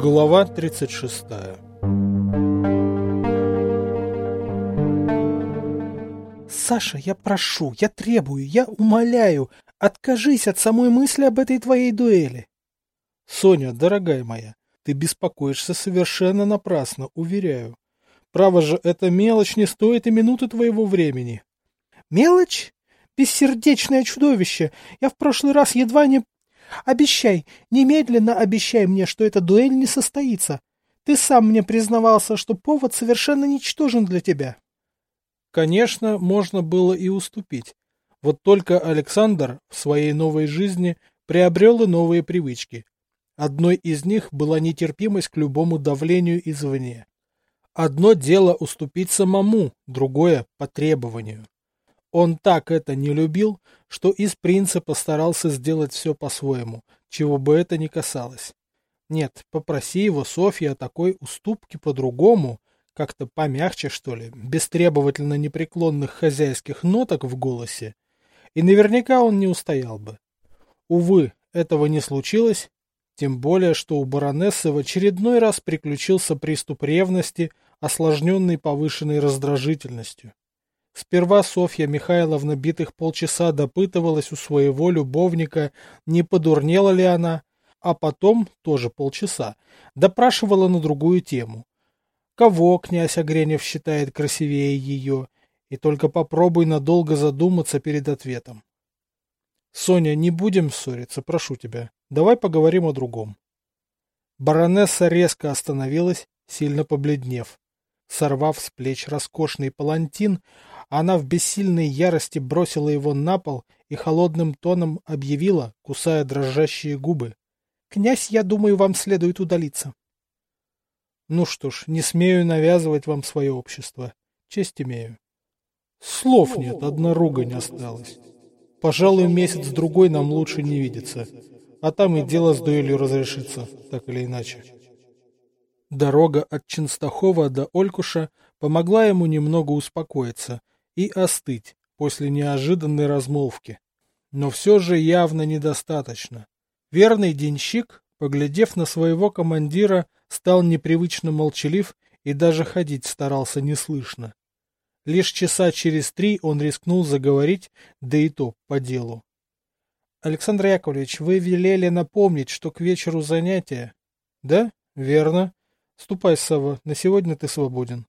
Глава 36. Саша, я прошу, я требую, я умоляю, откажись от самой мысли об этой твоей дуэли. Соня, дорогая моя, ты беспокоишься совершенно напрасно, уверяю. Право же, эта мелочь не стоит и минуты твоего времени. Мелочь? Бессердечное чудовище! Я в прошлый раз едва не... Обещай, немедленно обещай мне, что эта дуэль не состоится. Ты сам мне признавался, что повод совершенно ничтожен для тебя. Конечно, можно было и уступить. Вот только Александр в своей новой жизни приобрел и новые привычки. Одной из них была нетерпимость к любому давлению извне. Одно дело уступить самому, другое – по требованию. Он так это не любил, что из принципа старался сделать все по-своему, чего бы это ни касалось. Нет, попроси его Софья о такой уступке по-другому, как-то помягче, что ли, без требовательно непреклонных хозяйских ноток в голосе, и наверняка он не устоял бы. Увы, этого не случилось, тем более, что у баронессы в очередной раз приключился приступ ревности, осложненный повышенной раздражительностью. Сперва Софья Михайловна битых полчаса допытывалась у своего любовника, не подурнела ли она, а потом, тоже полчаса, допрашивала на другую тему. Кого князь Огренев считает красивее ее, и только попробуй надолго задуматься перед ответом. Соня, не будем ссориться, прошу тебя, давай поговорим о другом. Баронесса резко остановилась, сильно побледнев. Сорвав с плеч роскошный палантин, она в бессильной ярости бросила его на пол и холодным тоном объявила, кусая дрожащие губы: «Князь, я думаю, вам следует удалиться». Ну что ж, не смею навязывать вам свое общество. Честь имею. Слов нет, одна ругань осталась. Пожалуй, месяц-другой нам лучше не видеться, а там и дело с дуэлью разрешится, так или иначе. Дорога от Ченстахова до Олькуша помогла ему немного успокоиться и остыть после неожиданной размолвки. Но все же явно недостаточно. Верный денщик, поглядев на своего командира, стал непривычно молчалив и даже ходить старался неслышно. Лишь часа через 3 он рискнул заговорить, да и то по делу. Александр Яковлевич, вы велели напомнить, что к вечеру занятия. Да, верно. Ступай, Савва, на сегодня ты свободен.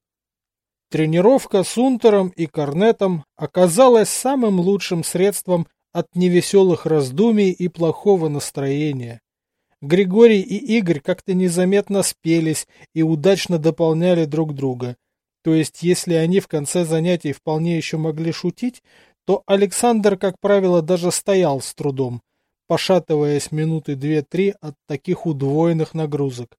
Тренировка с унтером и корнетом оказалась самым лучшим средством от невеселых раздумий и плохого настроения. Григорий и Игорь как-то незаметно спелись и удачно дополняли друг друга. То есть, если они в конце занятий вполне еще могли шутить, то Александр, как правило, даже стоял с трудом, пошатываясь минуты 2-3 от таких удвоенных нагрузок.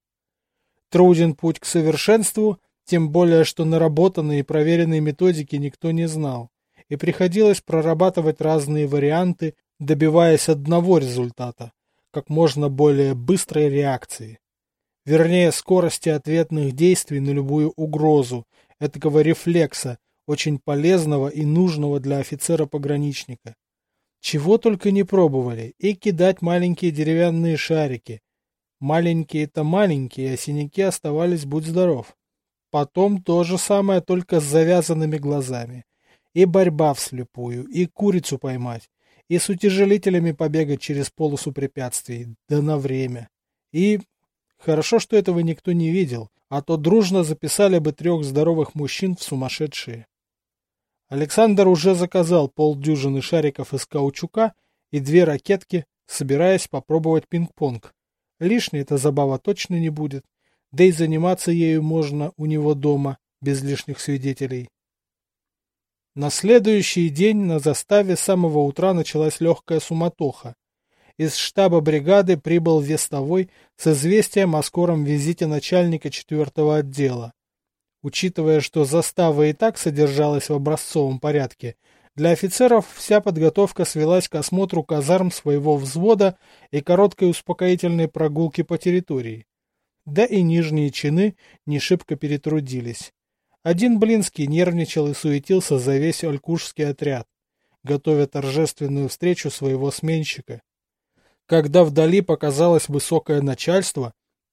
Труден путь к совершенству, тем более, что наработанные и проверенные методики никто не знал, и приходилось прорабатывать разные варианты, добиваясь одного результата – как можно более быстрой реакции. Вернее, скорости ответных действий на любую угрозу, этакого рефлекса, очень полезного и нужного для офицера-пограничника. Чего только не пробовали, и кидать маленькие деревянные шарики. Маленькие-то маленькие, а синяки оставались будь здоров. Потом то же самое, только с завязанными глазами. И борьба вслепую, и курицу поймать, и с утяжелителями побегать через полосу препятствий, да на время. И хорошо, что этого никто не видел, а то дружно записали бы 3 здоровых мужчин в сумасшедшие. Александр уже заказал полдюжины шариков из каучука и 2 ракетки, собираясь попробовать пинг-понг. Лишней эта забава точно не будет, да и заниматься ею можно у него дома, без лишних свидетелей. На следующий день на заставе с самого утра началась легкая суматоха. Из штаба бригады прибыл вестовой с известием о скором визите начальника 4-го отдела. Учитывая, что застава и так содержалась в образцовом порядке, для офицеров вся подготовка свелась к осмотру казарм своего взвода и короткой успокоительной прогулке по территории. Да и нижние чины не шибко перетрудились. Один Блинский нервничал и суетился за весь олькушский отряд, готовя торжественную встречу своего сменщика. Когда вдали показалось высокое начальство,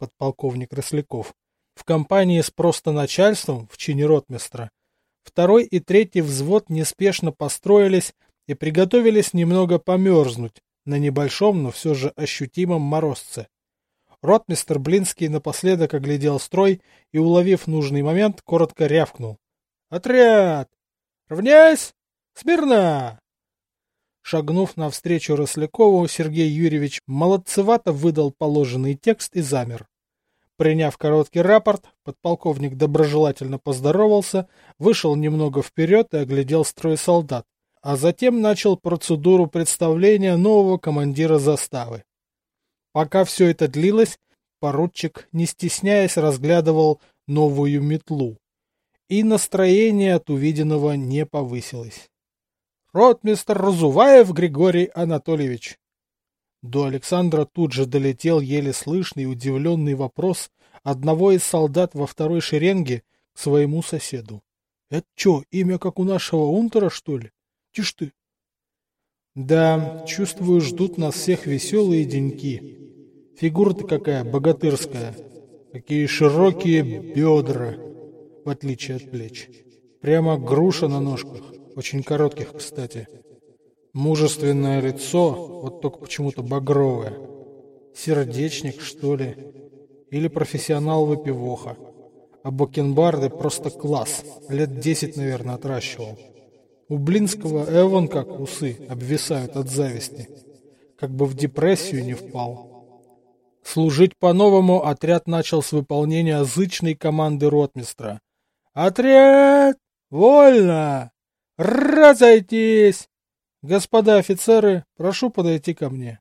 подполковник Росляков, в компании с просто начальством в чине ротмистра, второй и третий взвод неспешно построились и приготовились немного померзнуть на небольшом, но все же ощутимом морозце. Ротмистр Блинский напоследок оглядел строй и, уловив нужный момент, коротко рявкнул: «Отряд! Равняйсь! Смирно!» Шагнув навстречу Рослякову, Сергей Юрьевич молодцевато выдал положенный текст и замер. Приняв короткий рапорт, подполковник доброжелательно поздоровался, вышел немного вперед и оглядел строй солдат, а затем начал процедуру представления нового командира заставы. Пока все это длилось, поручик, не стесняясь, разглядывал новую метлу. И настроение от увиденного не повысилось. «Ротмистр Разуваев Григорий Анатольевич». До Александра тут же долетел еле слышный удивленный вопрос одного из солдат во второй шеренге к своему соседу. «Это что, имя как у нашего унтера, что ли? Тишь ты!» «Да, чувствую, ждут нас всех веселые деньки. Фигура-то какая богатырская, какие широкие бедра, в отличие от плеч. Прямо груша на ножках, очень коротких, кстати. Мужественное лицо, вот только почему-то багровое. Сердечник, что ли? Или профессионал-выпивоха. А бакенбарды просто класс, лет 10, наверное, отращивал. У Блинского вон как усы обвисают от зависти, как бы в депрессию не впал». Служить по-новому отряд начал с выполнения зычной команды ротмистра. «Отряд! Вольно! Разойтись! Господа офицеры, прошу подойти ко мне».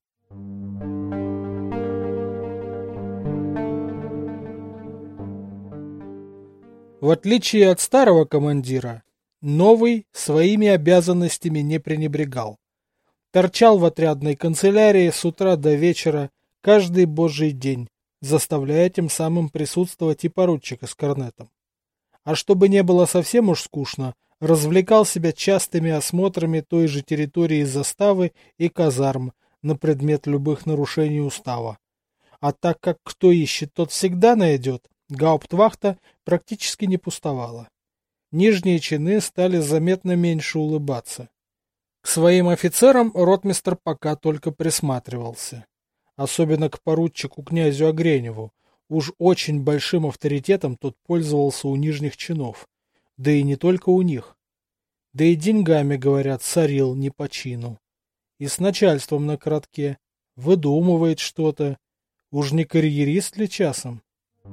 В отличие от старого командира, новый своими обязанностями не пренебрегал. Торчал в отрядной канцелярии с утра до вечера каждый божий день, заставляя тем самым присутствовать и поручика с корнетом. А чтобы не было совсем уж скучно, развлекал себя частыми осмотрами той же территории заставы и казарм на предмет любых нарушений устава. А так как кто ищет, тот всегда найдет, гауптвахта практически не пустовала. Нижние чины стали заметно меньше улыбаться. К своим офицерам ротмистр пока только присматривался. Особенно к поручику князю Огреневу. Уж очень большим авторитетом тот пользовался у нижних чинов. Да и не только у них. Да и деньгами, говорят, сорил не по чину. И с начальством на коротке. Выдумывает что-то. Уж не карьерист ли часом?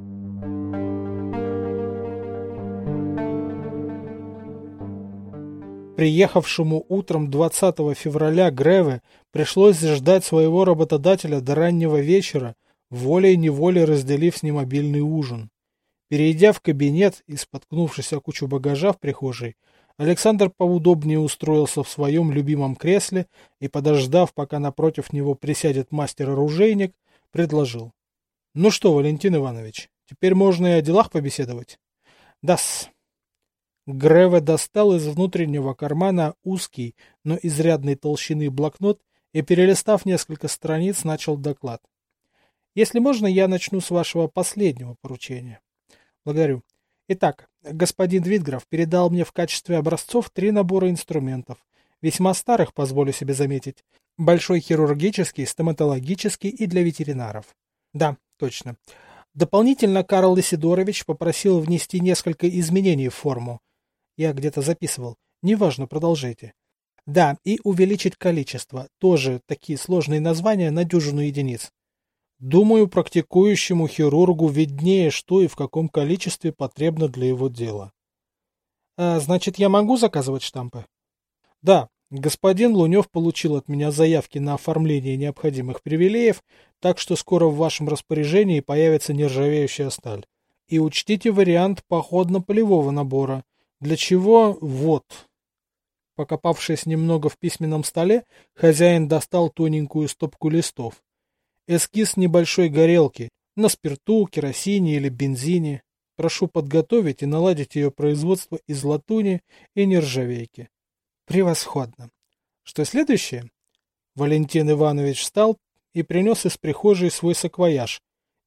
Приехавшему утром 20 февраля Греве пришлось ждать своего работодателя до раннего вечера, волей-неволей разделив с ним обильный ужин. Перейдя в кабинет и споткнувшись о кучу багажа в прихожей, Александр поудобнее устроился в своем любимом кресле и, подождав, пока напротив него присядет мастер-оружейник, предложил: «Ну что, Валентин Иванович, теперь можно и о делах побеседовать?» «Да-с». Греве достал из внутреннего кармана узкий, но изрядной толщины блокнот и, перелистав несколько страниц, начал доклад. «Если можно, я начну с вашего последнего поручения». «Благодарю. Итак, господин Витграф передал мне в качестве образцов 3 набора инструментов, весьма старых, позволю себе заметить. Большой хирургический, стоматологический и для ветеринаров». «Да, точно. Дополнительно Карл Исидорович попросил внести несколько изменений в форму. Я где-то записывал. Неважно, продолжайте. Да, и увеличить количество. Тоже такие сложные названия на дюжину единиц. Думаю, практикующему хирургу виднее, что и в каком количестве потребно для его дела». Значит, я могу заказывать штампы?» «Да, господин Лунев получил от меня заявки на оформление необходимых привилеев, так что скоро в вашем распоряжении появится нержавеющая сталь. И учтите вариант походно-полевого набора. Для чего? Вот». Покопавшись немного в письменном столе, хозяин достал тоненькую стопку листов. Эскиз небольшой горелки на спирту, керосине или бензине. Прошу подготовить и наладить ее производство из латуни и нержавейки. Превосходно. Что следующее? Валентин Иванович встал и принес из прихожей свой саквояж,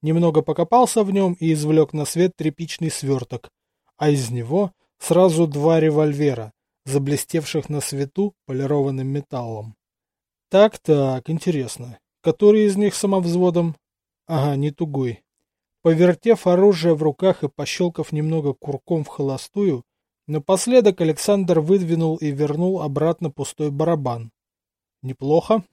Немного покопался в нем и извлек на свет тряпичный сверток, а из него сразу 2 револьвера, заблестевших на свету полированным металлом. Так, интересно. Который из них самовзводом? Ага, не тугой. Повертев оружие в руках и пощелкав немного курком в холостую, напоследок Александр выдвинул и вернул обратно пустой барабан. Неплохо.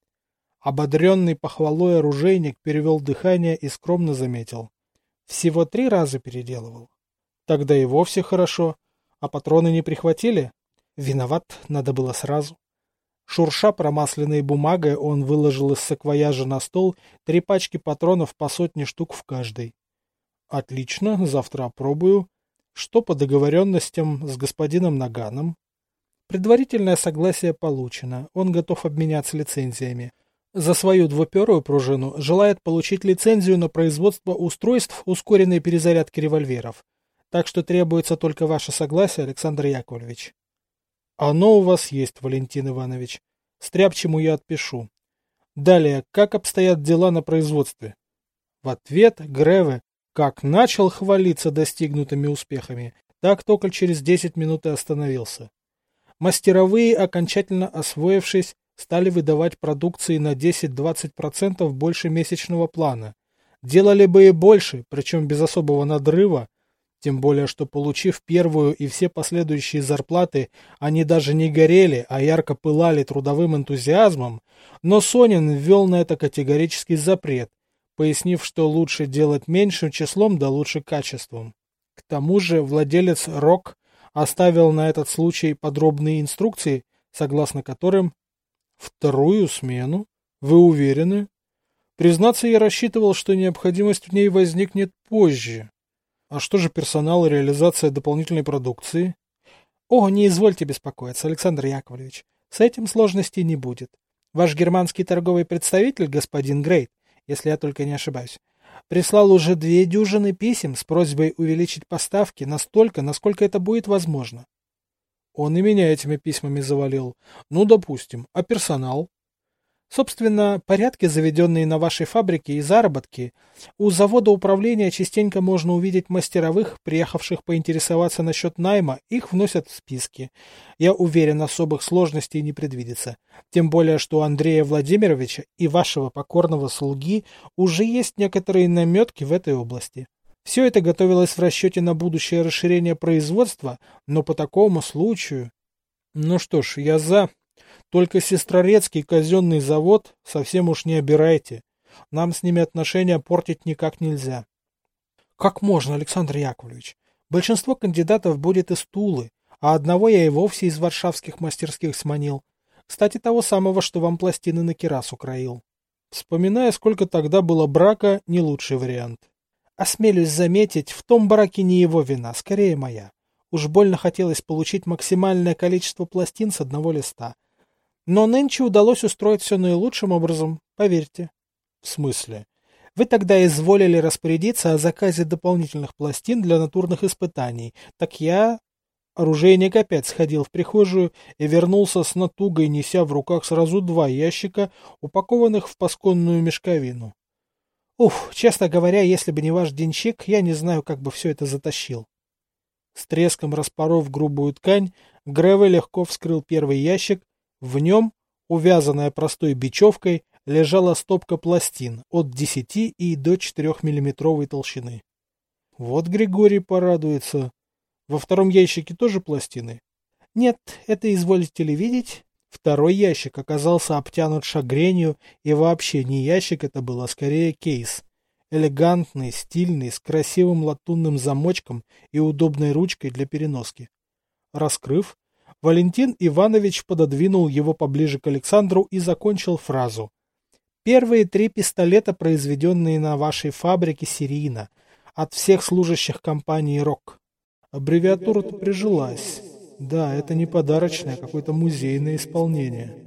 Ободренный похвалой оружейник перевел дыхание и скромно заметил. Всего 3 раза переделывал. Тогда и вовсе хорошо. А патроны не прихватили? Виноват, надо было сразу. Шурша промасленной бумагой, он выложил из саквояжа на стол 3 пачки патронов по 100 штук в каждой. Отлично, завтра опробую. Что по договоренностям с господином Наганом? Предварительное согласие получено, он готов обменяться лицензиями. За свою двуперую пружину желает получить лицензию на производство устройств ускоренной перезарядки револьверов. Так что требуется только ваше согласие, Александр Яковлевич. Оно у вас есть, Валентин Иванович. Стряпчему я отпишу. Далее, как обстоят дела на производстве? В ответ Греве как начал хвалиться достигнутыми успехами, так только через 10 минут и остановился. Мастеровые, окончательно освоившись, стали выдавать продукции на 10-20% больше месячного плана. Делали бы и больше, причем без особого надрыва, тем более, что, получив первую и все последующие зарплаты, они даже не горели, а ярко пылали трудовым энтузиазмом, но Сонин ввел на это категорический запрет, пояснив, что лучше делать меньшим числом, да лучше качеством. К тому же владелец РОК оставил на этот случай подробные инструкции, согласно которым «Вторую смену? Вы уверены? Признаться, я рассчитывал, что необходимость в ней возникнет позже. А что же персонал и реализация дополнительной продукции? О, не извольте беспокоиться, Александр Яковлевич. С этим сложностей не будет. Ваш германский торговый представитель, господин Грейт, если я только не ошибаюсь, прислал уже 2 дюжины писем с просьбой увеличить поставки настолько, насколько это будет возможно. Он и меня этими письмами завалил. Ну, допустим. А персонал? Собственно, порядки, заведенные на вашей фабрике, и заработки. У завода управления частенько можно увидеть мастеровых, приехавших поинтересоваться насчет найма, их вносят в списки. Я уверен, особых сложностей не предвидится. Тем более, что у Андрея Владимировича и вашего покорного слуги уже есть некоторые наметки в этой области. Все это готовилось в расчете на будущее расширение производства, но по такому случаю... Ну что ж, я за... Только Сестрорецкий казенный завод совсем уж не обирайте. Нам с ними отношения портить никак нельзя. Как можно, Александр Яковлевич? Большинство кандидатов будет из Тулы, а одного я и вовсе из варшавских мастерских сманил. Кстати, того самого, что вам пластины на кирасу краил. Вспоминая, сколько тогда было брака, не лучший вариант. Осмелюсь заметить, в том браке не его вина, скорее моя. Уж больно хотелось получить максимальное количество пластин с одного листа. Но нынче удалось устроить все наилучшим образом, поверьте. В смысле? Вы тогда изволили распорядиться о заказе дополнительных пластин для натурных испытаний. Так я... Оружейник опять сходил в прихожую и вернулся с натугой, неся в руках сразу 2 ящика, упакованных в пасконную мешковину. Уф, честно говоря, если бы не ваш денщик, я не знаю, как бы все это затащил. С треском распоров грубую ткань, Греве легко вскрыл первый ящик. В нем, увязанная простой бечевкой, лежала стопка пластин от 10 и до 4-миллиметровой толщины. Вот Григорий порадуется. Во втором ящике тоже пластины? Нет, это изволите ли видеть? Второй ящик оказался обтянут шагренью, и вообще не ящик это был, а скорее кейс. Элегантный, стильный, с красивым латунным замочком и удобной ручкой для переноски. Раскрыв, Валентин Иванович пододвинул его поближе к Александру и закончил фразу. «Первые 3 пистолета, произведенные на вашей фабрике серийно, от всех служащих компании РОК». Аббревиатура-то прижилась. Да, это не подарочное, а какое-то музейное исполнение.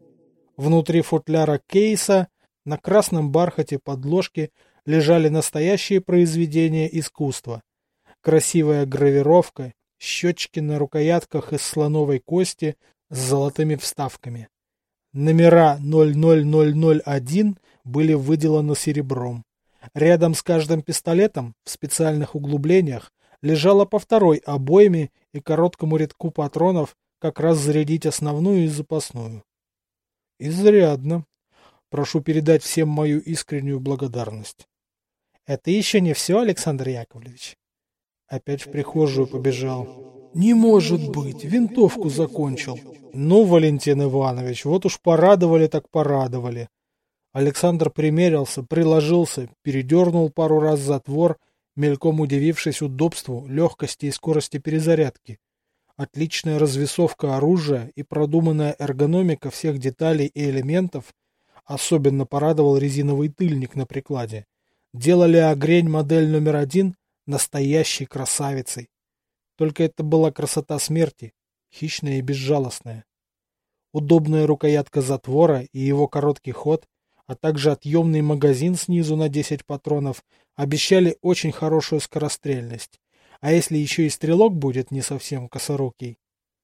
Внутри футляра кейса на красном бархате подложки лежали настоящие произведения искусства. Красивая гравировка, щечки на рукоятках из слоновой кости с золотыми вставками. Номера 00001 были выделаны серебром. Рядом с каждым пистолетом в специальных углублениях лежало по второй обойме и короткому рядку патронов, как раз зарядить основную и запасную. Изрядно. Прошу передать всем мою искреннюю благодарность. Это еще не все, Александр Яковлевич. Опять в прихожую побежал. Не может быть, винтовку закончил. Ну, Валентин Иванович, вот уж порадовали так порадовали. Александр примерился, приложился, передернул пару раз затвор, мельком удивившись удобству, легкости и скорости перезарядки. Отличная развесовка оружия и продуманная эргономика всех деталей и элементов, особенно порадовал резиновый тыльник на прикладе, делали огрень модель номер 1 настоящей красавицей. Только это была красота смерти, хищная и безжалостная. Удобная рукоятка затвора и его короткий ход, а также отъемный магазин снизу на 10 патронов обещали очень хорошую скорострельность. А если еще и стрелок будет не совсем косорукий?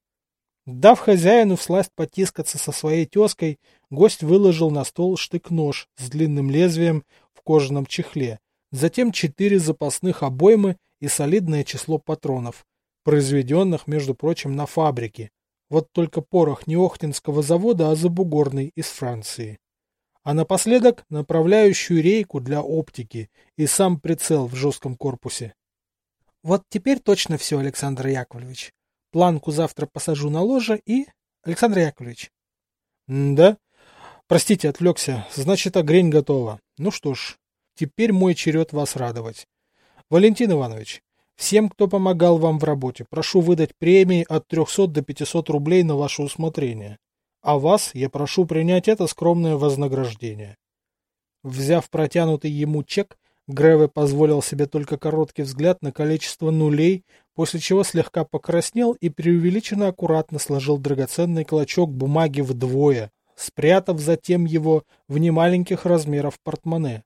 Дав хозяину всласть потискаться со своей тезкой, гость выложил на стол штык-нож с длинным лезвием в кожаном чехле, затем 4 запасных обоймы и солидное число патронов, произведенных, между прочим, на фабрике. Вот только порох не Охтинского завода, а забугорный из Франции. А напоследок направляющую рейку для оптики и сам прицел в жестком корпусе. Вот теперь точно все, Александр Яковлевич. Планку завтра посажу на ложе и... Александр Яковлевич. Да? Простите, отвлекся. Значит, огрень готова. Ну что ж, теперь мой черед вас радовать. Валентин Иванович, всем, кто помогал вам в работе, прошу выдать премии от 300 до 500 рублей на ваше усмотрение. А вас я прошу принять это скромное вознаграждение. Взяв протянутый ему чек, Греве позволил себе только короткий взгляд на количество нулей, после чего слегка покраснел и преувеличенно аккуратно сложил драгоценный клочок бумаги вдвое, спрятав затем его в немаленьких размеров портмоне.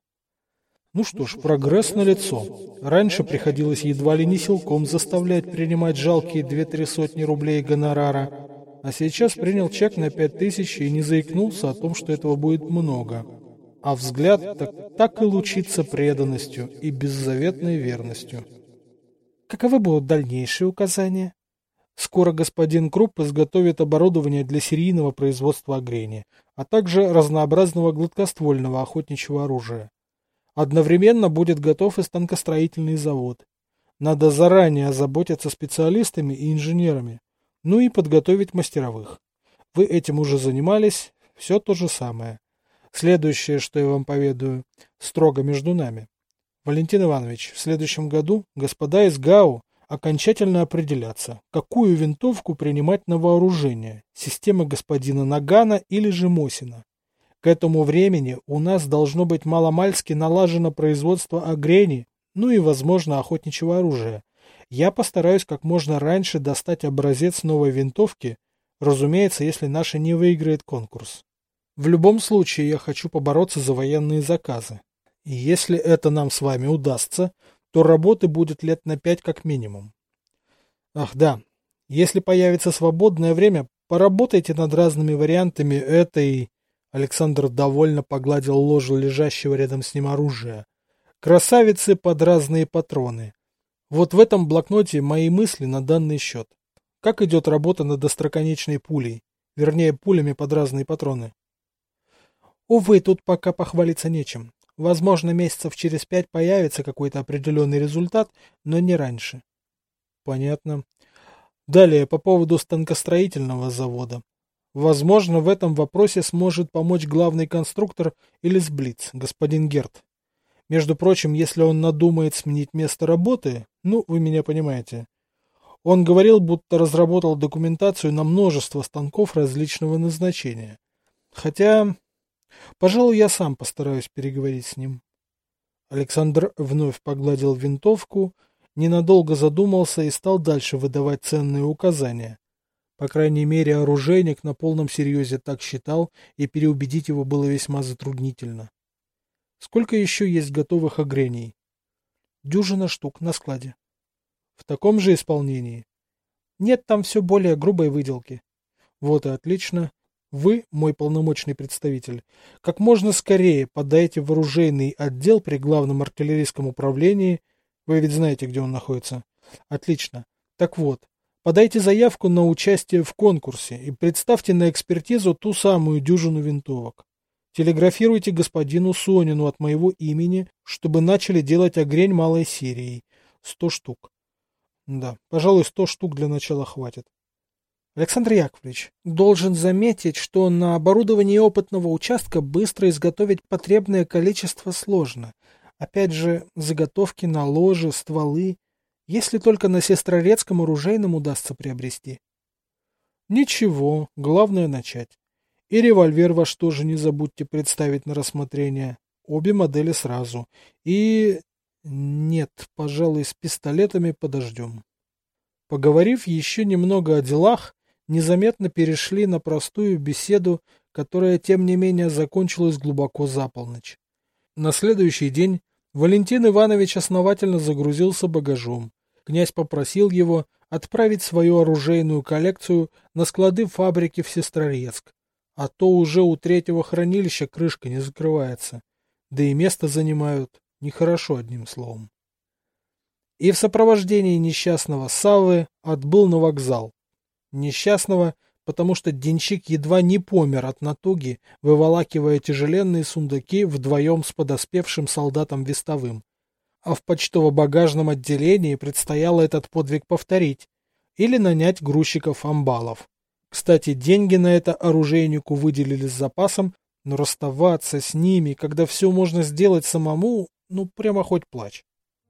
Ну что ж, прогресс налицо. Раньше приходилось едва ли не силком заставлять принимать жалкие 2-3 сотни рублей гонорара, а сейчас принял чек на 5000 и не заикнулся о том, что этого будет много. А взгляд так и лучится преданностью и беззаветной верностью. Каковы будут дальнейшие указания? Скоро господин Крупп изготовит оборудование для серийного производства огрени, а также разнообразного гладкоствольного охотничьего оружия. Одновременно будет готов и станкостроительный завод. Надо заранее озаботиться специалистами и инженерами, ну и подготовить мастеровых. Вы этим уже занимались, все то же самое. Следующее, что я вам поведаю, строго между нами. Валентин Иванович, в следующем году господа из ГАУ окончательно определятся, какую винтовку принимать на вооружение, системы господина Нагана или же Мосина. К этому времени у нас должно быть маломальски налажено производство огрени, ну и, возможно, охотничьего оружия. Я постараюсь как можно раньше достать образец новой винтовки, разумеется, если наша не выиграет конкурс. В любом случае я хочу побороться за военные заказы. И если это нам с вами удастся, то работы будет лет на 5 как минимум. Ах да, если появится свободное время, поработайте над разными вариантами этой... Александр довольно погладил ложу лежащего рядом с ним оружия. Красавицы под разные патроны. Вот в этом блокноте мои мысли на данный счет. Как идет работа над остроконечной пулей? Вернее, пулями под разные патроны. Увы, тут пока похвалиться нечем. Возможно, месяцев через 5 появится какой-то определенный результат, но не раньше. Понятно. Далее, по поводу станкостроительного завода. Возможно, в этом вопросе сможет помочь главный конструктор или сблиц, господин Герт. Между прочим, если он надумает сменить место работы, ну, вы меня понимаете. Он говорил, будто разработал документацию на множество станков различного назначения. Хотя... Пожалуй, я сам постараюсь переговорить с ним. Александр вновь погладил винтовку, ненадолго задумался и стал дальше выдавать ценные указания. По крайней мере, оружейник на полном серьезе так считал, и переубедить его было весьма затруднительно. Сколько еще есть готовых огрений? 10 штук на складе. В таком же исполнении? Нет, там все более грубой выделки. Вот и отлично. вы, мой полномочный представитель, как можно скорее подайте в оружейный отдел при главном артиллерийском управлении. Вы ведь знаете, где он находится. Отлично. Так вот, подайте заявку на участие в конкурсе и представьте на экспертизу ту самую дюжину винтовок. Телеграфируйте господину Сонину от моего имени, чтобы начали делать огрень малой серией. 100 штук. Да, пожалуй, 100 штук для начала хватит. Александр Яковлевич, должен заметить, что на оборудовании опытного участка быстро изготовить потребное количество сложно. Опять же, заготовки на ложе, стволы, если только на Сестрорецком оружейном удастся приобрести. Ничего, главное начать. И револьвер ваш тоже не забудьте представить на рассмотрение. Обе модели сразу. И... нет, пожалуй, с пистолетами подождем. Поговорив еще немного о делах, незаметно перешли на простую беседу, которая, тем не менее, закончилась глубоко за полночь. На следующий день Валентин Иванович основательно загрузился багажом. Князь попросил его отправить свою оружейную коллекцию на склады фабрики в Сестрорецк, а то уже у третьего хранилища крышка не закрывается, да и место занимают нехорошо, одним словом. И в сопровождении несчастного Саввы отбыл на вокзал. Несчастного, потому что денщик едва не помер от натуги, выволакивая тяжеленные сундуки вдвоем с подоспевшим солдатом вестовым. А в почтово-багажном отделении предстояло этот подвиг повторить или нанять грузчиков-амбалов. Кстати, деньги на это оружейнику выделили с запасом, но расставаться с ними, когда все можно сделать самому, ну прямо хоть плачь.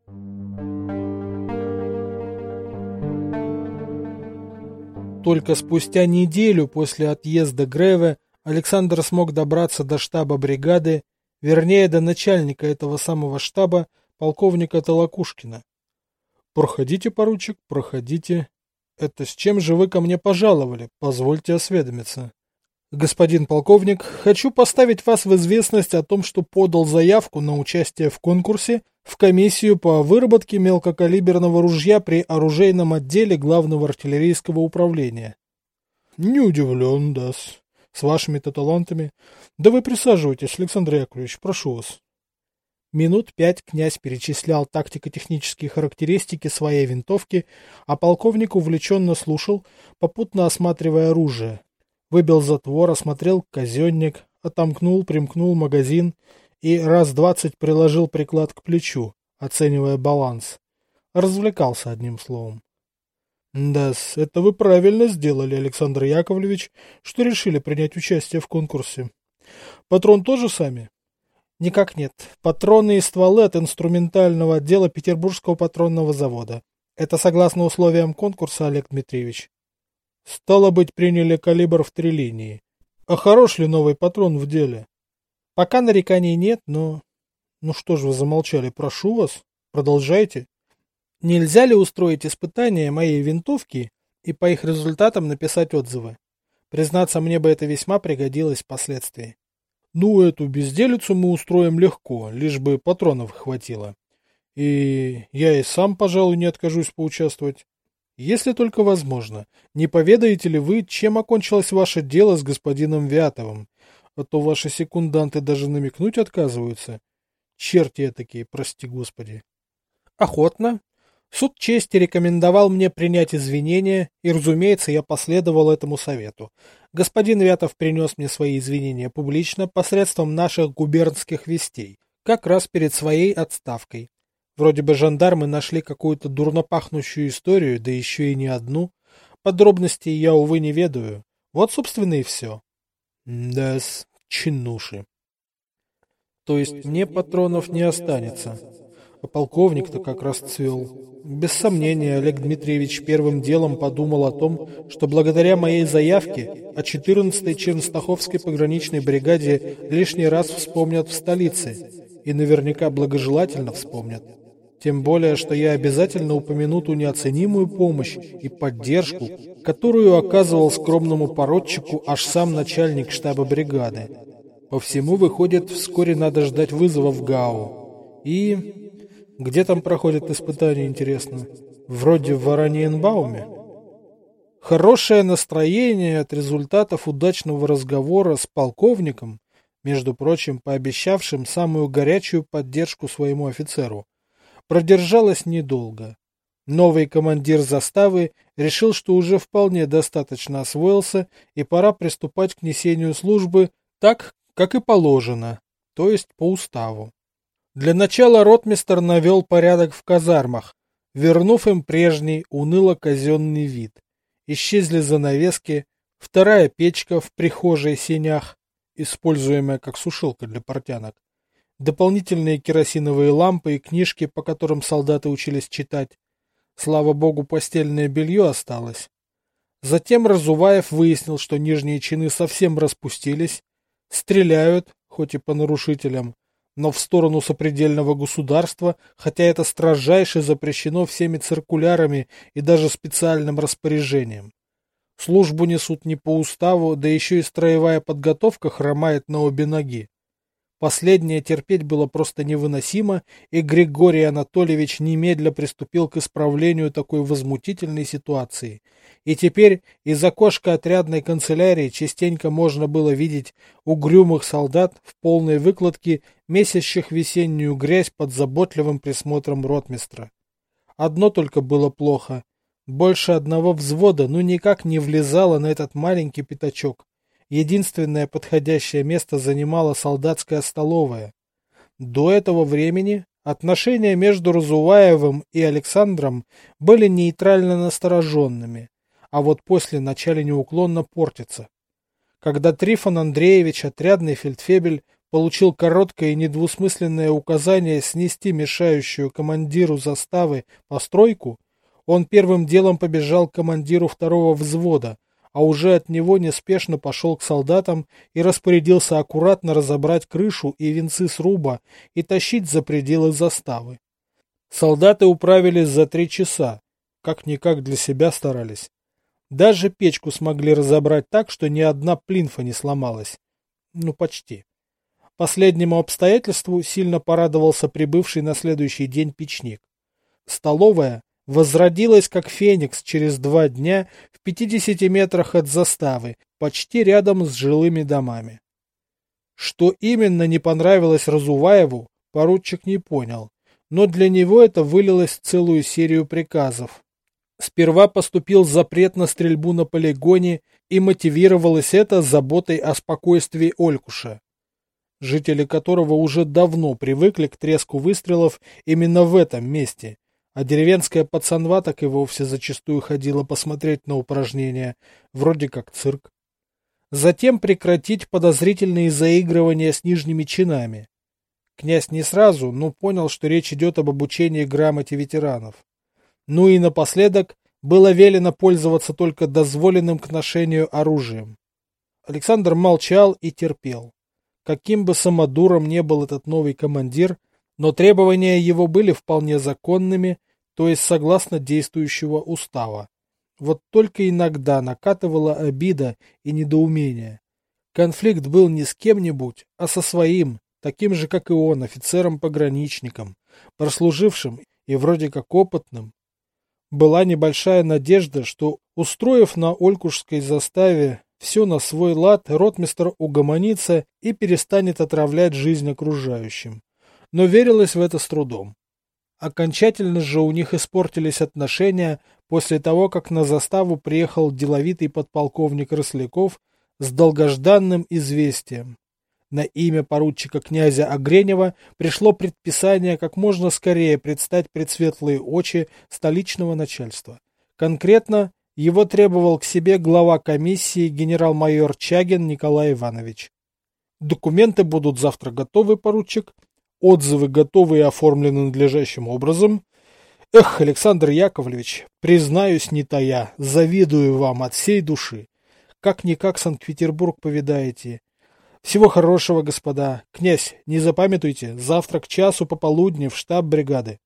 Только спустя неделю после отъезда Греве Александр смог добраться до штаба бригады, вернее, до начальника этого самого штаба, полковника Толокушкина. «Проходите, поручик, проходите. Это с чем же вы ко мне пожаловали? Позвольте осведомиться». «Господин полковник, хочу поставить вас в известность о том, что подал заявку на участие в конкурсе в комиссию по выработке мелкокалиберного ружья при оружейном отделе Главного артиллерийского управления». «Не удивлен, да-с. С вашими-то талантами. Да вы присаживайтесь, Александр Яковлевич, прошу вас». Минут 5 князь перечислял тактико-технические характеристики своей винтовки, а полковник увлеченно слушал, попутно осматривая оружие. Выбил затвор, осмотрел казенник, отомкнул, примкнул магазин и раз 20 приложил приклад к плечу, оценивая баланс. Развлекался, одним словом. Да-с, это вы правильно сделали, Александр Яковлевич, что решили принять участие в конкурсе. Патрон тоже сами? Никак нет. Патроны и стволы от инструментального отдела Петербургского патронного завода. Это согласно условиям конкурса, Олег Дмитриевич. Стало быть, приняли калибр в 3 линии. А хорош ли новый патрон в деле? Пока нареканий нет, но... Ну что ж вы замолчали, прошу вас, продолжайте. Нельзя ли устроить испытание моей винтовки и по их результатам написать отзывы? Признаться, мне бы это весьма пригодилось впоследствии. Ну, эту безделицу мы устроим легко, лишь бы патронов хватило. И я и сам, пожалуй, не откажусь поучаствовать. Если только возможно, не поведаете ли вы, чем окончилось ваше дело с господином Вятовым? А то ваши секунданты даже намекнуть отказываются. Черти этакие, прости господи. Охотно. Суд чести рекомендовал мне принять извинения, и, разумеется, я последовал этому совету. Господин Вятов принес мне свои извинения публично посредством наших губернских вестей, как раз перед своей отставкой. Вроде бы жандармы нашли какую-то дурно пахнущую историю, да еще и не одну. Подробностей я, увы, не ведаю. Вот, собственно, и все. Да-с, чинуши. То есть мне патронов не останется. А полковник-то как раз цвел. Без сомнения, Олег Дмитриевич первым делом подумал о том, что благодаря моей заявке о 14-й Чернстаховской пограничной бригаде лишний раз вспомнят в столице. И наверняка благожелательно вспомнят. Тем более, что я обязательно упомяну ту неоценимую помощь и поддержку, которую оказывал скромному поручику аж сам начальник штаба бригады. По всему, выходит, вскоре надо ждать вызова в ГАУ. И... Где там проходят испытания, интересно? Вроде в Ораниенбауме? Хорошее настроение от результатов удачного разговора с полковником, между прочим, пообещавшим самую горячую поддержку своему офицеру, продержалось недолго. Новый командир заставы решил, что уже вполне достаточно освоился и пора приступать к несению службы так, как и положено, то есть по уставу. Для начала ротмистр навел порядок в казармах, вернув им прежний уныло-казенный вид. Исчезли занавески, вторая печка в прихожей-сенях, используемая как сушилка для портянок, дополнительные керосиновые лампы и книжки, по которым солдаты учились читать. Слава богу, постельное белье осталось. Затем Разуваев выяснил, что нижние чины совсем распустились, стреляют, хоть и по нарушителям, но в сторону сопредельного государства, хотя это строжайше запрещено всеми циркулярами и даже специальным распоряжением. Службу несут не по уставу, да еще и строевая подготовка хромает на обе ноги. Последнее терпеть было просто невыносимо, и Григорий Анатольевич немедля приступил к исправлению такой возмутительной ситуации. И теперь из окошка отрядной канцелярии частенько можно было видеть угрюмых солдат в полной выкладке, месящих весеннюю грязь под заботливым присмотром ротмистра. Одно только было плохо. Больше одного взвода никак не влезало на этот маленький пятачок. Единственное подходящее место занимала солдатская столовая. До этого времени отношения между Разуваевым и Александром были нейтрально настороженными, а вот после начали неуклонно портиться. Когда Трифон Андреевич, отрядный фельдфебель, получил короткое и недвусмысленное указание снести мешающую командиру заставы постройку, он первым делом побежал к командиру второго взвода, а уже от него неспешно пошел к солдатам и распорядился аккуратно разобрать крышу и венцы сруба и тащить за пределы заставы. Солдаты управились за 3 часа, как-никак для себя старались. Даже печку смогли разобрать так, что ни одна плинфа не сломалась. Почти. Последнему обстоятельству сильно порадовался прибывший на следующий день печник. Столовая возродилась как феникс через 2 дня в 50 метрах от заставы, почти рядом с жилыми домами. Что именно не понравилось Разуваеву, поручик не понял, но для него это вылилось в целую серию приказов. Сперва поступил запрет на стрельбу на полигоне, и мотивировалось это заботой о спокойствии Олькуша, жители которого уже давно привыкли к треску выстрелов именно в этом месте, а деревенская пацанва так и вовсе зачастую ходила посмотреть на упражнения, вроде как цирк. Затем прекратить подозрительные заигрывания с нижними чинами. Князь не сразу, но понял, что речь идет об обучении грамоте ветеранов. И напоследок было велено пользоваться только дозволенным к ношению оружием. Александр молчал и терпел. Каким бы самодуром не был этот новый командир, но требования его были вполне законными, то есть согласно действующего устава. Вот только иногда накатывала обида и недоумение. Конфликт был не с кем-нибудь, а со своим, таким же, как и он, офицером-пограничником, прослужившим и вроде как опытным. Была небольшая надежда, что, устроив на Олькушской заставе все на свой лад, ротмистр угомонится и перестанет отравлять жизнь окружающим. Но верилось в это с трудом. Окончательно же у них испортились отношения после того, как на заставу приехал деловитый подполковник Росляков с долгожданным известием. На имя поручика князя Огренева пришло предписание как можно скорее предстать пред светлые очи столичного начальства. Конкретно его требовал к себе глава комиссии генерал-майор Чагин Николай Иванович. Документы будут завтра готовы, поручик. Отзывы готовы и оформлены надлежащим образом. Эх, Александр Яковлевич, признаюсь не тая, завидую вам от всей души. Как-никак Санкт-Петербург повидаете. Всего хорошего, господа. Князь, не запамятуйте, завтра к часу пополудни в штаб бригады.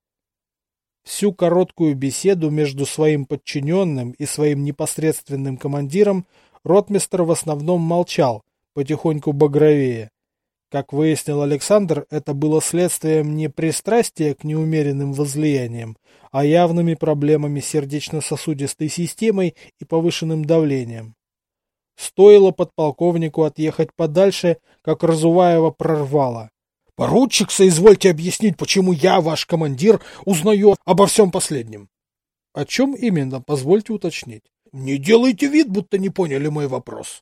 Всю короткую беседу между своим подчиненным и своим непосредственным командиром ротмистр в основном молчал, потихоньку багровея. Как выяснил Александр, это было следствием не пристрастия к неумеренным возлияниям, а явными проблемами сердечно-сосудистой системой и повышенным давлением. Стоило подполковнику отъехать подальше, как Разуваева прорвало. «Поручик, соизвольте объяснить, почему я, ваш командир, узнаю обо всем последнем». «О чем именно, позвольте уточнить». «Не делайте вид, будто не поняли мой вопрос».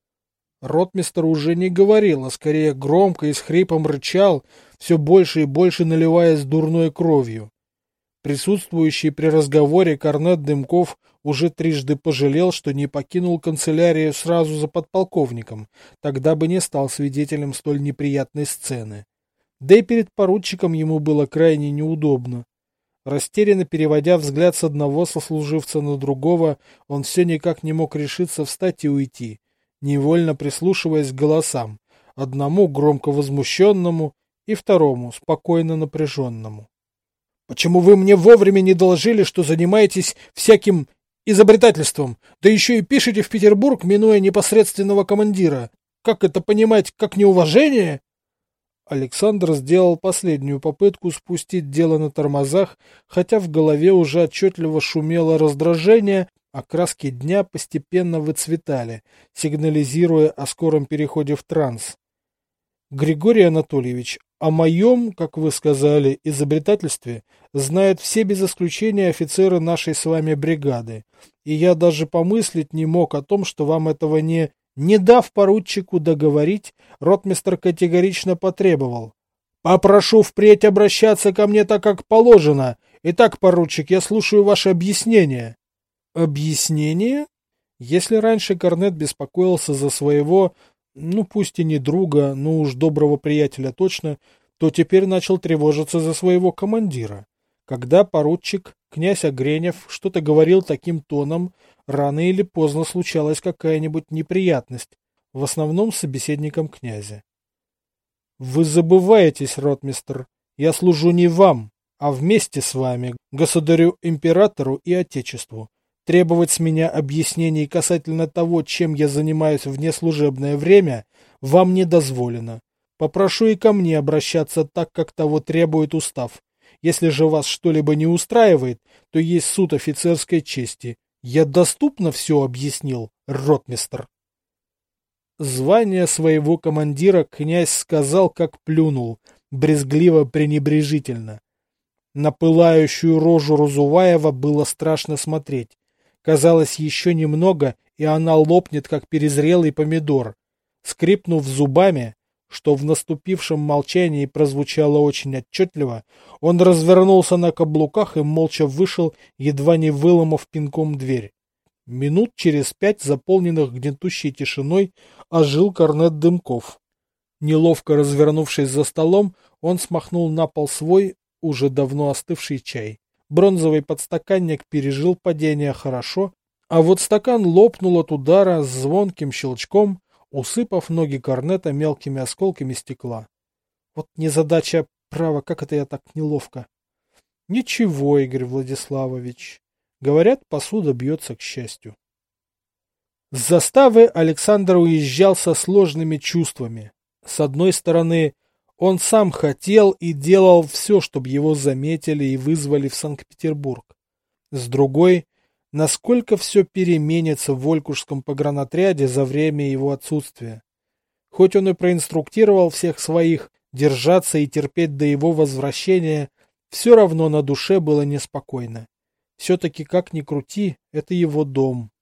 Ротмистр уже не говорил, а скорее громко и с хрипом рычал, все больше и больше наливаясь дурной кровью. Присутствующий при разговоре корнет Дымков уже трижды пожалел, что не покинул канцелярию сразу за подполковником, тогда бы не стал свидетелем столь неприятной сцены. Да и перед поручиком ему было крайне неудобно. Растерянно переводя взгляд с одного сослуживца на другого, он все никак не мог решиться встать и уйти, невольно прислушиваясь к голосам, одному громко возмущенному и второму спокойно напряженному. «Почему вы мне вовремя не доложили, что занимаетесь всяким изобретательством, да еще и пишете в Петербург, минуя непосредственного командира? Как это понимать, как неуважение?» Александр сделал последнюю попытку спустить дело на тормозах, хотя в голове уже отчетливо шумело раздражение, а краски дня постепенно выцветали, сигнализируя о скором переходе в транс. «Григорий Анатольевич, о моем, как вы сказали, изобретательстве знают все без исключения офицеры нашей с вами бригады, и я даже помыслить не мог о том, что вам этого не...» Не дав поручику договорить, ротмистр категорично потребовал. «Попрошу впредь обращаться ко мне так, как положено. Итак, поручик, я слушаю ваше объяснение». «Объяснение?» Если раньше корнет беспокоился за своего, ну пусть и не друга, но уж доброго приятеля точно, то теперь начал тревожиться за своего командира. Когда поручик, князь Огренев, что-то говорил таким тоном, рано или поздно случалась какая-нибудь неприятность, в основном с собеседником князя. «Вы забываетесь, ротмистр, я служу не вам, а вместе с вами, государю-императору и отечеству. Требовать с меня объяснений касательно того, чем я занимаюсь в неслужебное время, вам не дозволено. Попрошу и ко мне обращаться так, как того требует устав. Если же вас что-либо не устраивает, то есть суд офицерской чести. Я доступно все объяснил, ротмистр». Звание своего командира князь сказал, как плюнул, брезгливо-пренебрежительно. На пылающую рожу Разуваева было страшно смотреть. Казалось, еще немного, и она лопнет, как перезрелый помидор. Скрипнув зубами, что в наступившем молчании прозвучало очень отчетливо, он развернулся на каблуках и молча вышел, едва не выломав пинком дверь. Минут через 5, заполненных гнетущей тишиной, ожил корнет Дымков. Неловко развернувшись за столом, он смахнул на пол свой, уже давно остывший чай. Бронзовый подстаканник пережил падение хорошо, а вот стакан лопнул от удара с звонким щелчком, усыпав ноги корнета мелкими осколками стекла. Вот незадача, право, как это я так неловко. Ничего, Игорь Владиславович. Говорят, посуда бьется к счастью. С заставы Александр уезжал со сложными чувствами. С одной стороны, он сам хотел и делал все, чтобы его заметили и вызвали в Санкт-Петербург. С другой, насколько все переменится в Волькушском погранотряде за время его отсутствия. Хоть он и проинструктировал всех своих держаться и терпеть до его возвращения, все равно на душе было неспокойно. Все-таки, как ни крути, это его дом.